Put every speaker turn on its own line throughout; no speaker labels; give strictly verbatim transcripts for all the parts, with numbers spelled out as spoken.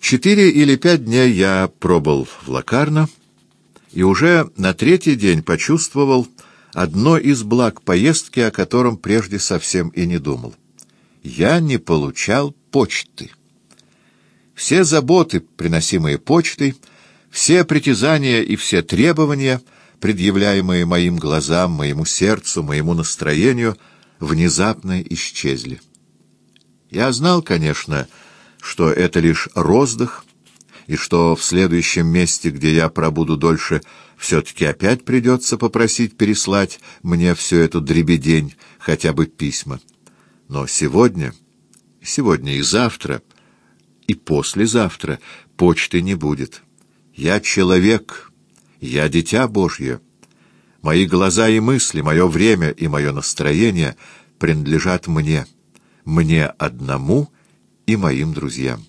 Четыре или пять дней я пробыл в Локарно, и уже на третий день почувствовал одно из благ поездки, о котором прежде совсем и не думал. Я не получал почты. Все заботы, приносимые почтой, все притязания и все требования, предъявляемые моим глазам, моему сердцу, моему настроению, внезапно исчезли. Я знал, конечно, что это лишь роздых, и что в следующем месте, где я пробуду дольше, все-таки опять придется попросить переслать мне всю эту дребедень, хотя бы письма. Но сегодня, сегодня и завтра, и послезавтра почты не будет. Я человек, я дитя Божье. Мои глаза и мысли, мое время и мое настроение принадлежат мне, мне одному и моим друзьям.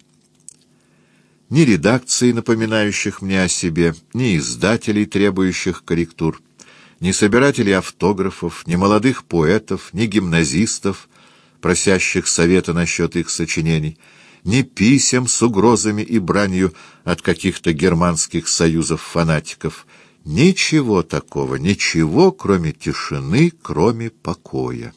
Ни редакций, напоминающих мне о себе, ни издателей, требующих корректур, ни собирателей автографов, ни молодых поэтов, ни гимназистов, просящих совета насчет их сочинений, ни писем с угрозами и бранью от каких-то германских союзов фанатиков. Ничего такого, ничего, кроме тишины, кроме покоя.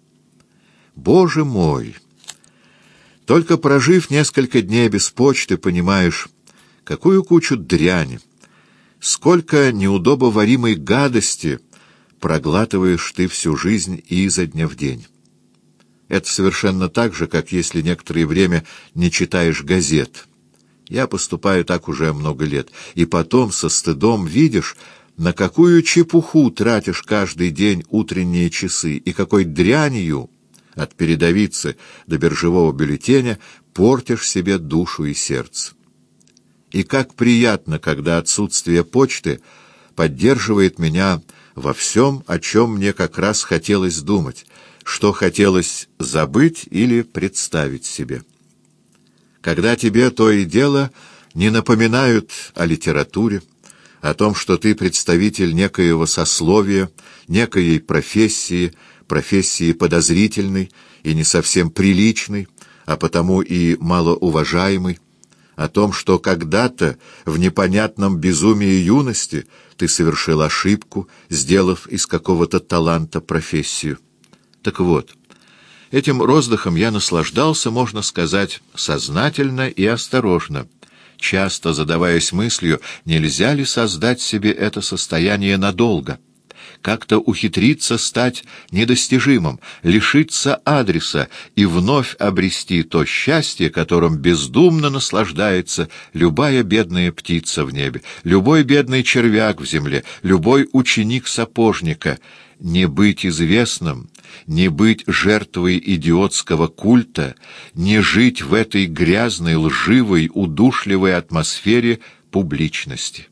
Боже мой! Только прожив несколько дней без почты, понимаешь, какую кучу дряни, сколько неудобоваримой гадости проглатываешь ты всю жизнь изо дня в день. Это совершенно так же, как если некоторое время не читаешь газет. Я поступаю так уже много лет, и потом со стыдом видишь, на какую чепуху тратишь каждый день утренние часы, и какой дрянью от передовицы до биржевого бюллетеня портишь себе душу и сердце. И как приятно, когда отсутствие почты поддерживает меня во всем, о чем мне как раз хотелось думать, что хотелось забыть или представить себе. Когда тебе то и дело не напоминают о литературе, о том, что ты представитель некоего сословия, некоей профессии, профессии подозрительной и не совсем приличной, а потому и малоуважаемой, о том, что когда-то в непонятном безумии юности ты совершил ошибку, сделав из какого-то таланта профессию. Так вот, этим роздыхом я наслаждался, можно сказать, сознательно и осторожно, часто задаваясь мыслью, нельзя ли создать себе это состояние надолго, как-то ухитриться стать недостижимым, лишиться адреса и вновь обрести то счастье, которым бездумно наслаждается любая бедная птица в небе, любой бедный червяк в земле, любой ученик сапожника. Не быть известным, не быть жертвой идиотского культа, не жить в этой грязной, лживой, удушливой атмосфере публичности.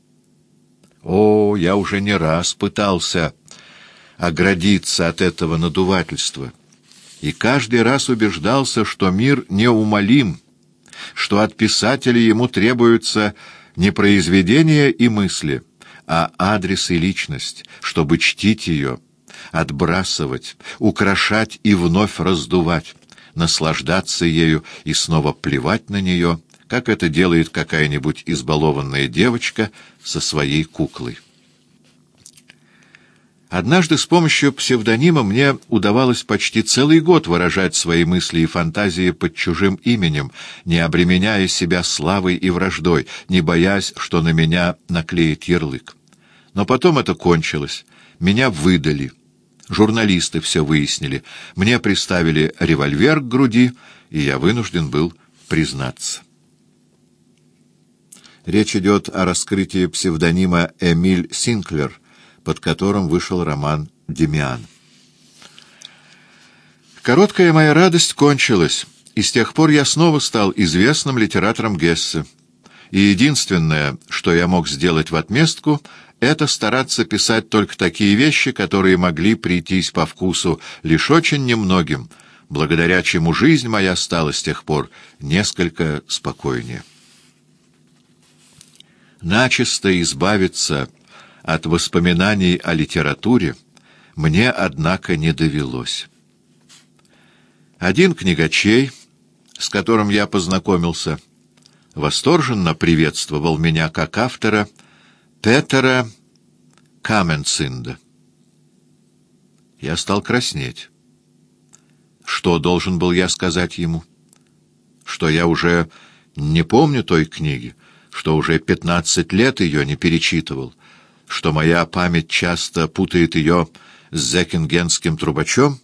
О, я уже не раз пытался оградиться от этого надувательства, и каждый раз убеждался, что мир неумолим, что от писателя ему требуются не произведения и мысли, а адрес и личность, чтобы чтить ее, отбрасывать, украшать и вновь раздувать, наслаждаться ею и снова плевать на нее, как это делает какая-нибудь избалованная девочка со своей куклой. Однажды с помощью псевдонима мне удавалось почти целый год выражать свои мысли и фантазии под чужим именем, не обременяя себя славой и враждой, не боясь, что на меня наклеит ярлык. Но потом это кончилось. Меня выдали. Журналисты все выяснили. Мне приставили револьвер к груди, и я вынужден был признаться. Речь идет о раскрытии псевдонима Эмиль Синклер, под которым вышел роман «Демиан». Короткая моя радость кончилась, и с тех пор я снова стал известным литератором Гессе. И единственное, что я мог сделать в отместку, это стараться писать только такие вещи, которые могли прийтись по вкусу лишь очень немногим, благодаря чему жизнь моя стала с тех пор несколько спокойнее. Начисто избавиться от воспоминаний о литературе мне, однако, не довелось. Один книгачей, с которым я познакомился, восторженно приветствовал меня как автора Петера Каменцинда. Я стал краснеть. Что должен был я сказать ему? Что я уже не помню той книги, что уже пятнадцать лет ее не перечитывал, что моя память часто путает ее с зекингенским трубачом?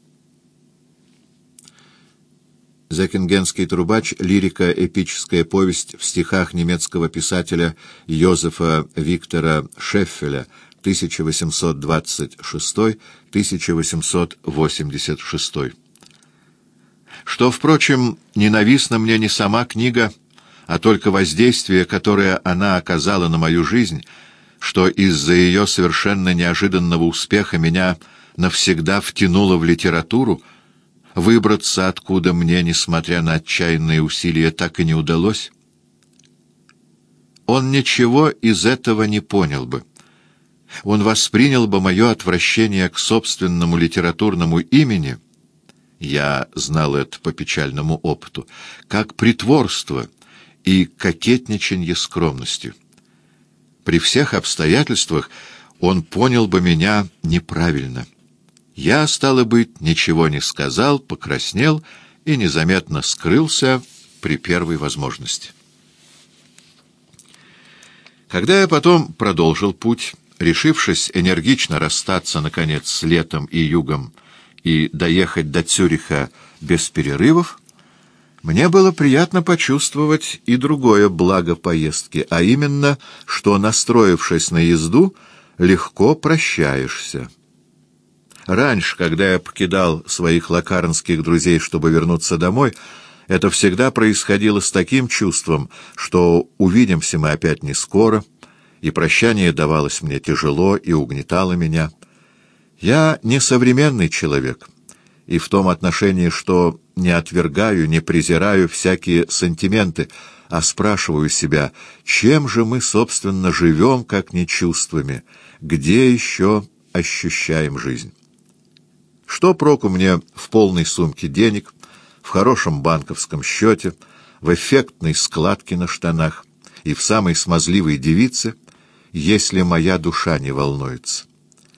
«Зекингенский трубач» — лирико-эпическая повесть в стихах немецкого писателя Йозефа Виктора Шеффеля тысяча восемьсот двадцать шестой — тысяча восемьсот восемьдесят шестой. Что, впрочем, ненавистна мне не сама книга, а только воздействие, которое она оказала на мою жизнь, что из-за ее совершенно неожиданного успеха меня навсегда втянуло в литературу, выбраться откуда мне, несмотря на отчаянные усилия, так и не удалось. Он ничего из этого не понял бы. Он воспринял бы мое отвращение к собственному литературному имени, я знал это по печальному опыту, как притворство и кокетничанье скромностью. При всех обстоятельствах он понял бы меня неправильно. Я, стало быть, ничего не сказал, покраснел и незаметно скрылся при первой возможности. Когда я потом продолжил путь, решившись энергично расстаться, наконец, с летом и югом и доехать до Цюриха без перерывов, мне было приятно почувствовать и другое благо поездки, а именно, что, настроившись на езду, легко прощаешься. Раньше, когда я покидал своих лакарнских друзей, чтобы вернуться домой, это всегда происходило с таким чувством, что увидимся мы опять не скоро, и прощание давалось мне тяжело и угнетало меня. Я не современный человек, и в том отношении, что не отвергаю, не презираю всякие сантименты, а спрашиваю себя, чем же мы, собственно, живем, как не чувствами, где еще ощущаем жизнь. Что проку мне в полной сумке денег, в хорошем банковском счете, в эффектной складке на штанах и в самой смазливой девице, если моя душа не волнуется?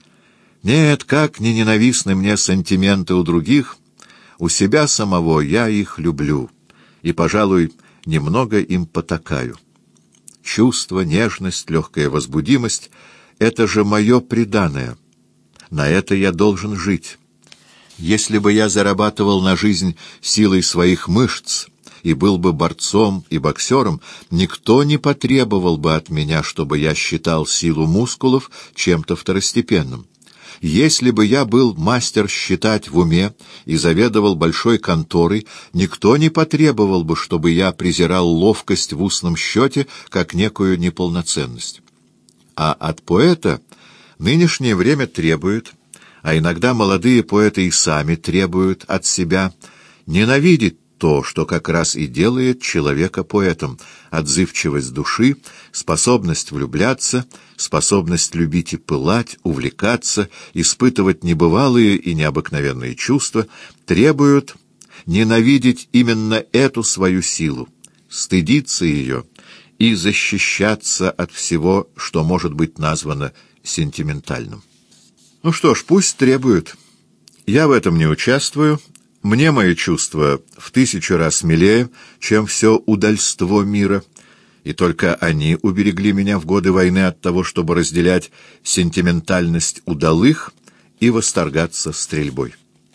Нет, как не ненавистны мне сантименты у других, у себя самого я их люблю и, пожалуй, немного им потакаю. Чувство, нежность, легкая возбудимость — это же мое приданое. На это я должен жить. Если бы я зарабатывал на жизнь силой своих мышц и был бы борцом и боксером, никто не потребовал бы от меня, чтобы я считал силу мускулов чем-то второстепенным. Если бы я был мастер считать в уме и заведовал большой конторой, никто не потребовал бы, чтобы я презирал ловкость в устном счете как некую неполноценность. А от поэта нынешнее время требует, а иногда молодые поэты и сами требуют от себя, ненавидеть то, что как раз и делает человека поэтом: отзывчивость души, способность влюбляться, способность любить и пылать, увлекаться, испытывать небывалые и необыкновенные чувства, требуют ненавидеть именно эту свою силу, стыдиться ее и защищаться от всего, что может быть названо сентиментальным. Ну что ж, пусть требуют. Я в этом не участвую. Мне мои чувства в тысячу раз милее, чем все удальство мира, и только они уберегли меня в годы войны от того, чтобы разделять сентиментальность удалых и восторгаться стрельбой.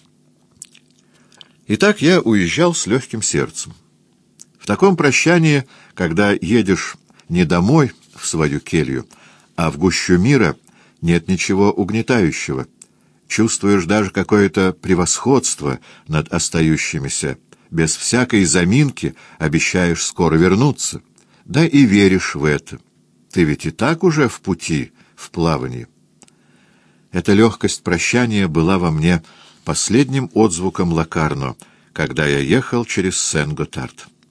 Итак, я уезжал с легким сердцем. В таком прощании, когда едешь не домой в свою келью, а в гущу мира, нет ничего угнетающего. Чувствуешь даже какое-то превосходство над остающимися, без всякой заминки обещаешь скоро вернуться, да и веришь в это. Ты ведь и так уже в пути, в плавании. Эта легкость прощания была во мне последним отзвуком Лакарно, когда я ехал через Сен-Готард.